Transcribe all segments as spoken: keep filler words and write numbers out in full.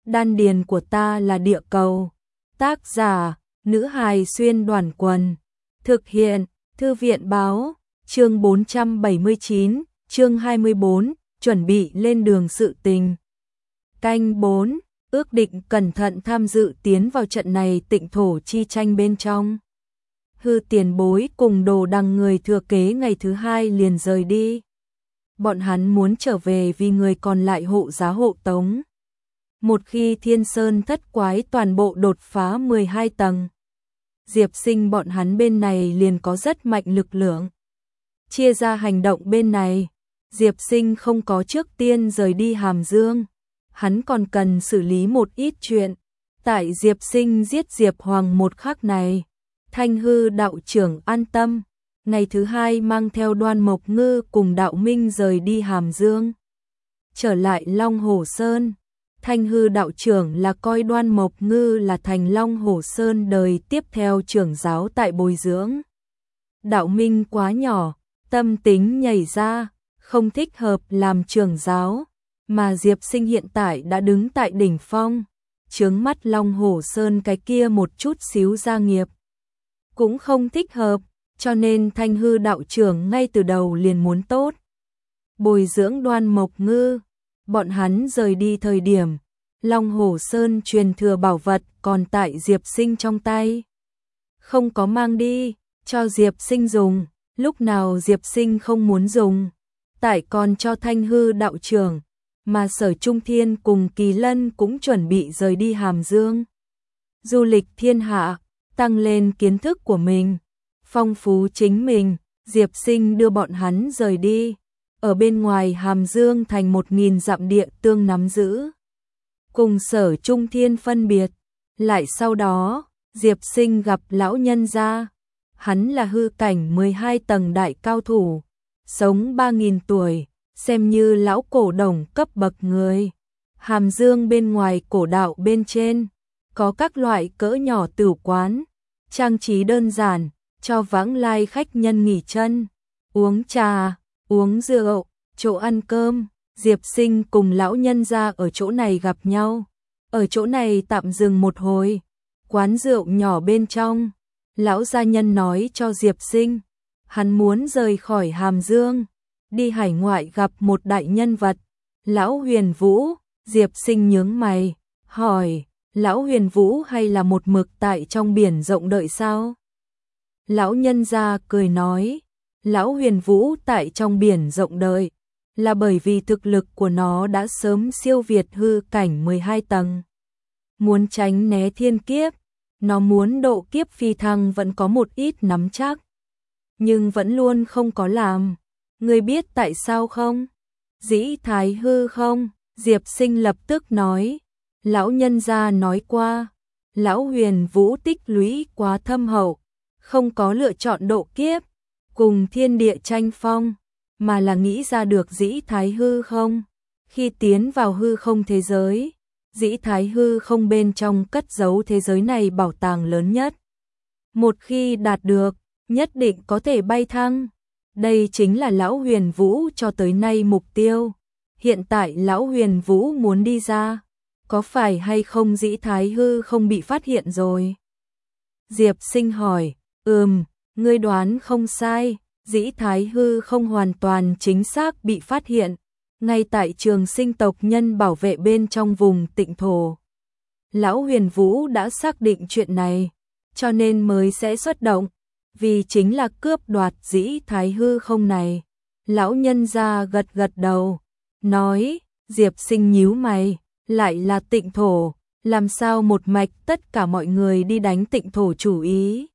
Đan điền của ta là địa cầu. Tác giả, nữ hài xuyên đoàn quần. Thực hiện, thư viện báo, chương bốn trăm bảy mươi chín, chương hai mươi bốn, chuẩn bị lên đường sự tình. Canh bốn, ước định cẩn thận tham dự tiến vào trận này tịnh thổ chi tranh bên trong. Hư tiền bối cùng Đồ Đằng người thừa kế ngày thứ hai liền rời đi. Bọn hắn muốn trở về vì người còn lại hộ giá hộ tống. Một khi Thiên Sơn thất quái toàn bộ đột phá mười hai tầng, Diệp Sinh bọn hắn bên này liền có rất mạnh lực lượng. Chia ra hành động bên này, Diệp Sinh không có trước tiên rời đi Hàm Dương. Hắn còn cần xử lý một ít chuyện. Tại Diệp Sinh giết Diệp Hoàng một khắc này, Thanh Hư đạo trưởng an tâm. Ngày thứ hai mang theo Đoan Mộc Ngư cùng Đạo Minh rời đi Hàm Dương. Trở lại Long Hồ Sơn, Thanh Hư đạo trưởng là coi Đoan Mộc Ngư là thành Long Hồ Sơn đời tiếp theo trưởng giáo tại bồi dưỡng. Đạo Minh quá nhỏ, tâm tính nhảy ra, không thích hợp làm trưởng giáo, mà Diệp Sinh hiện tại đã đứng tại đỉnh phong, chướng mắt Long Hồ Sơn cái kia một chút xíu gia nghiệp. Cũng không thích hợp, cho nên Thanh Hư đạo trưởng ngay từ đầu liền muốn tốt bồi dưỡng Đoan Mộc Ngư. Bọn hắn rời đi thời điểm, Long Hồ Sơn truyền thừa bảo vật còn tại Diệp Sinh trong tay. Không có mang đi, cho Diệp Sinh dùng, lúc nào Diệp Sinh không muốn dùng, tại còn cho Thanh Hư đạo trưởng, mà Sở Trung Thiên cùng Kỳ Lân cũng chuẩn bị rời đi Hàm Dương. Du lịch thiên hạ, tăng lên kiến thức của mình, phong phú chính mình, Diệp Sinh đưa bọn hắn rời đi. Ở bên ngoài Hàm Dương thành một nghìn dặm địa tương nắm giữ. Cùng Sở Trung Thiên phân biệt. Lại sau đó, Diệp Sinh gặp lão nhân gia. Hắn là hư cảnh mười hai tầng đại cao thủ. Sống ba nghìn tuổi, xem như lão cổ đồng cấp bậc người. Hàm Dương bên ngoài cổ đạo bên trên, có các loại cỡ nhỏ tửu quán. Trang trí đơn giản, cho vãng lai khách nhân nghỉ chân, uống trà, uống rượu, chỗ ăn cơm. Diệp Sinh cùng lão nhân gia ở chỗ này gặp nhau. Ở chỗ này tạm dừng một hồi. Quán rượu nhỏ bên trong, lão gia nhân nói cho Diệp Sinh, hắn muốn rời khỏi Hàm Dương, đi hải ngoại gặp một đại nhân vật, lão Huyền Vũ. Diệp Sinh nhướng mày, hỏi, lão Huyền Vũ hay là một mực tại trong biển rộng đợi sao? Lão nhân gia cười nói, lão Huyền Vũ tại trong biển rộng đợi, là bởi vì thực lực của nó đã sớm siêu việt hư cảnh mười hai tầng. Muốn tránh né thiên kiếp, nó muốn độ kiếp phi thăng vẫn có một ít nắm chắc, nhưng vẫn luôn không có làm. Ngươi biết tại sao không? Dĩ Thái Hư không? Diệp Sinh lập tức nói, lão nhân gia nói qua, lão Huyền Vũ tích lũy quá thâm hậu, không có lựa chọn độ kiếp cùng thiên địa tranh phong, mà là nghĩ ra được Dĩ Thái Hư không. Khi tiến vào hư không thế giới, Dĩ Thái Hư không bên trong cất giấu thế giới này bảo tàng lớn nhất. Một khi đạt được, nhất định có thể bay thăng. Đây chính là lão Huyền Vũ cho tới nay mục tiêu. Hiện tại lão Huyền Vũ muốn đi ra, có phải hay không Dĩ Thái Hư không bị phát hiện rồi? Diệp Sinh hỏi, ừm, ngươi đoán không sai, Dĩ Thái Hư không hoàn toàn chính xác bị phát hiện, ngay tại Trường Sinh tộc nhân bảo vệ bên trong vùng tịnh thổ. Lão Huyền Vũ đã xác định chuyện này, cho nên mới sẽ xuất động, vì chính là cướp đoạt Dĩ Thái Hư không này. Lão nhân gia gật gật đầu, nói, Diệp Sinh nhíu mày, lại là tịnh thổ, làm sao một mạch tất cả mọi người đi đánh tịnh thổ chủ ý?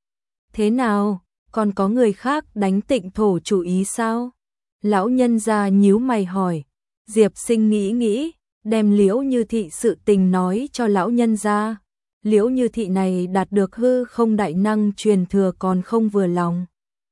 Thế nào, còn có người khác đánh tịnh thổ chủ ý sao? Lão nhân gia nhíu mày hỏi. Diệp Sinh nghĩ nghĩ, đem Liễu Như Thị sự tình nói cho lão nhân gia. Liễu Như Thị này đạt được hư không đại năng truyền thừa còn không vừa lòng.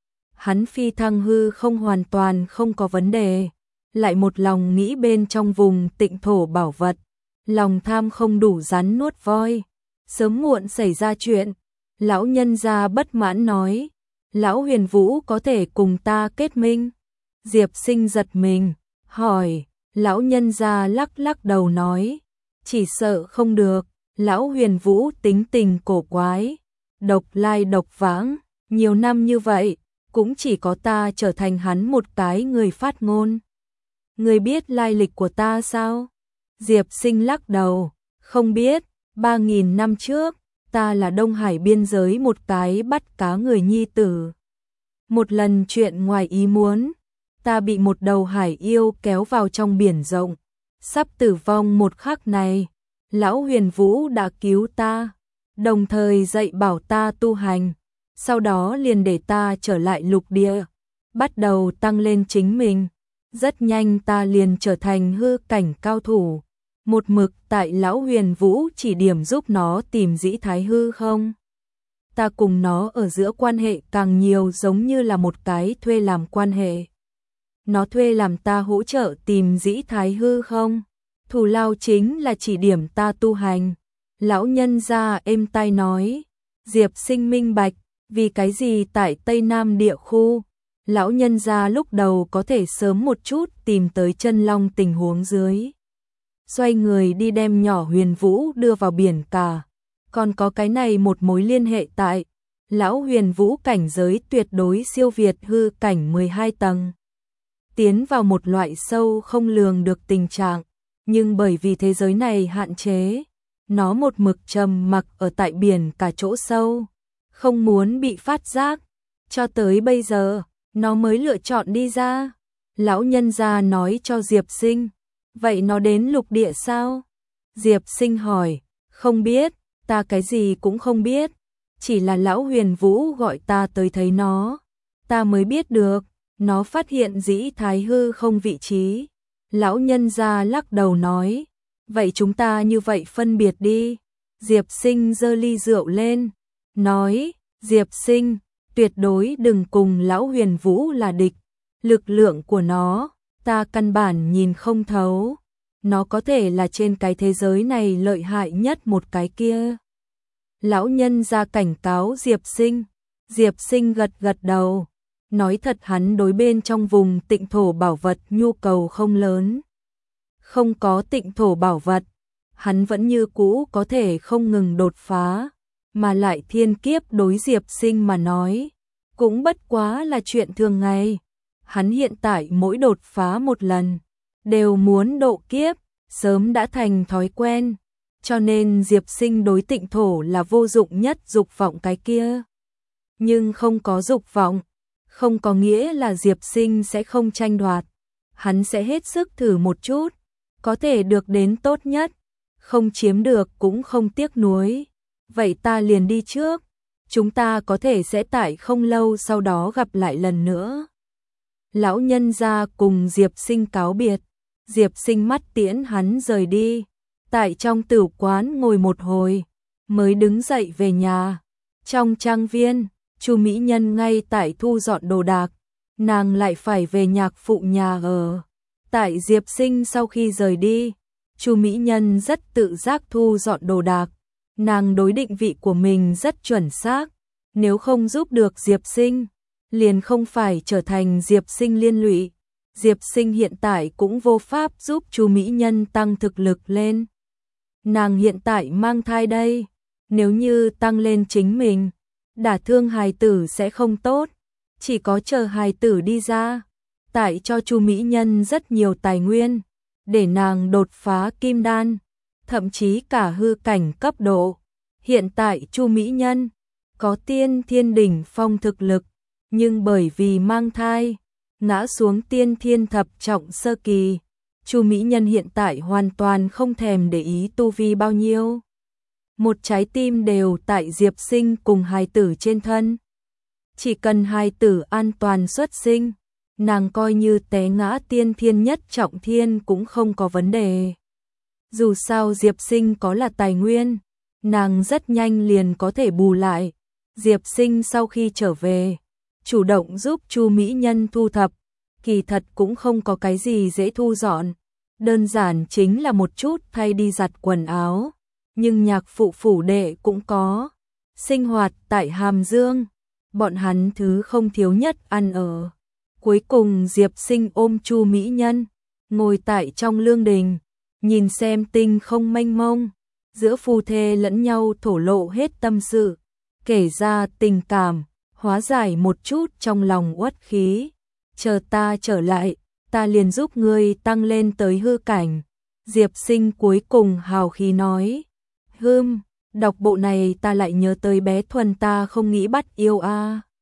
Hắn phi thăng hư không hoàn toàn không có vấn đề, lại một lòng nghĩ bên trong vùng tịnh thổ bảo vật, lòng tham không đủ rắn nuốt voi, sớm muộn xảy ra chuyện. Lão nhân gia bất mãn nói, lão Huyền Vũ có thể cùng ta kết minh? Diệp Sinh giật mình, hỏi, lão nhân gia lắc lắc đầu nói, chỉ sợ không được, lão Huyền Vũ tính tình cổ quái, độc lai độc vãng, nhiều năm như vậy, cũng chỉ có ta trở thành hắn một cái người phát ngôn. Người biết lai lịch của ta sao? Diệp Sinh lắc đầu, không biết, ba nghìn năm trước, ta là Đông Hải biên giới một cái bắt cá người nhi tử. Một lần chuyện ngoài ý muốn, ta bị một đầu hải yêu kéo vào trong biển rộng, sắp tử vong một khắc này, lão Huyền Vũ đã cứu ta, đồng thời dạy bảo ta tu hành, sau đó liền để ta trở lại lục địa, bắt đầu tăng lên chính mình. Rất nhanh ta liền trở thành hư cảnh cao thủ, một mực tại lão Huyền Vũ chỉ điểm giúp nó tìm dĩ thái hư không. Ta cùng nó ở giữa quan hệ càng nhiều giống như là một cái thuê làm quan hệ. Nó thuê làm ta hỗ trợ tìm dĩ thái hư không, thù lao chính là chỉ điểm ta tu hành. Lão nhân gia êm tai nói, Diệp Sinh minh bạch, vì cái gì tại Tây Nam địa khu, lão nhân gia lúc đầu có thể sớm một chút tìm tới chân long tình huống dưới. Xoay người đi đem nhỏ Huyền Vũ đưa vào biển cả, còn có cái này một mối liên hệ tại, lão Huyền Vũ cảnh giới tuyệt đối siêu việt hư cảnh mười hai tầng. Tiến vào một loại sâu không lường được tình trạng, nhưng bởi vì thế giới này hạn chế, nó một mực trầm mặc ở tại biển cả chỗ sâu, không muốn bị phát giác, cho tới bây giờ, nó mới lựa chọn đi ra. Lão nhân gia nói cho Diệp Sinh, vậy nó đến lục địa sao? Diệp Sinh hỏi, không biết, ta cái gì cũng không biết, chỉ là lão Huyền Vũ gọi ta tới thấy nó, ta mới biết được, nó phát hiện dĩ thái hư không vị trí. Lão nhân gia lắc đầu nói, vậy chúng ta như vậy phân biệt đi. Diệp Sinh giơ ly rượu lên, nói, Diệp Sinh, tuyệt đối đừng cùng lão Huyền Vũ là địch, lực lượng của nó, ta căn bản nhìn không thấu, nó có thể là trên cái thế giới này lợi hại nhất một cái kia. Lão nhân ra cảnh cáo Diệp Sinh, Diệp Sinh gật gật đầu, nói thật hắn đối bên trong vùng tịnh thổ bảo vật nhu cầu không lớn. Không có tịnh thổ bảo vật, hắn vẫn như cũ có thể không ngừng đột phá, mà lại thiên kiếp đối Diệp Sinh mà nói, cũng bất quá là chuyện thường ngày. Hắn hiện tại mỗi đột phá một lần, đều muốn độ kiếp, sớm đã thành thói quen, cho nên Diệp Sinh đối tịnh thổ là vô dụng nhất dục vọng cái kia. Nhưng không có dục vọng, không có nghĩa là Diệp Sinh sẽ không tranh đoạt, hắn sẽ hết sức thử một chút, có thể được đến tốt nhất, không chiếm được cũng không tiếc nuối. Vậy ta liền đi trước, chúng ta có thể sẽ tại không lâu sau đó gặp lại lần nữa. Lão nhân gia cùng Diệp Sinh cáo biệt, Diệp Sinh mắt tiễn hắn rời đi, tại trong tử quán ngồi một hồi, mới đứng dậy về nhà. Trong trang viên, Chu mỹ nhân ngay tại thu dọn đồ đạc, nàng lại phải về nhạc phụ nhà ở. Tại Diệp Sinh sau khi rời đi, Chu mỹ nhân rất tự giác thu dọn đồ đạc, nàng đối định vị của mình rất chuẩn xác, nếu không giúp được Diệp Sinh, liền không phải trở thành Diệp Sinh liên lụy. Diệp Sinh hiện tại cũng vô pháp giúp Chu mỹ nhân tăng thực lực lên. Nàng hiện tại mang thai đây, nếu như tăng lên chính mình, đả thương hài tử sẽ không tốt, chỉ có chờ hài tử đi ra, tại cho Chu mỹ nhân rất nhiều tài nguyên, để nàng đột phá kim đan, thậm chí cả hư cảnh cấp độ. Hiện tại Chu mỹ nhân có tiên thiên đỉnh phong thực lực, nhưng bởi vì mang thai, ngã xuống tiên thiên thập trọng sơ kỳ. Chu mỹ nhân hiện tại hoàn toàn không thèm để ý tu vi bao nhiêu. Một trái tim đều tại Diệp Sinh cùng hài tử trên thân. Chỉ cần hài tử an toàn xuất sinh, nàng coi như té ngã tiên thiên nhất trọng thiên cũng không có vấn đề. Dù sao Diệp Sinh có là tài nguyên, nàng rất nhanh liền có thể bù lại. Diệp Sinh sau khi trở về, chủ động giúp Chu mỹ nhân thu thập, kỳ thật cũng không có cái gì dễ thu dọn, đơn giản chính là một chút thay đi giặt quần áo, nhưng nhạc phụ phủ đệ cũng có. Sinh hoạt tại Hàm Dương, bọn hắn thứ không thiếu nhất ăn ở. Cuối cùng Diệp Sinh ôm Chu mỹ nhân, ngồi tại trong lương đình, nhìn xem tinh không mênh mông, giữa phu thê lẫn nhau thổ lộ hết tâm sự, kể ra tình cảm, hóa giải một chút trong lòng uất khí. Chờ ta trở lại, ta liền giúp ngươi tăng lên tới hư cảnh. Diệp Sinh cuối cùng hào khí nói. Hưm, đọc bộ này ta lại nhớ tới bé Thuần ta không nghĩ bắt yêu a.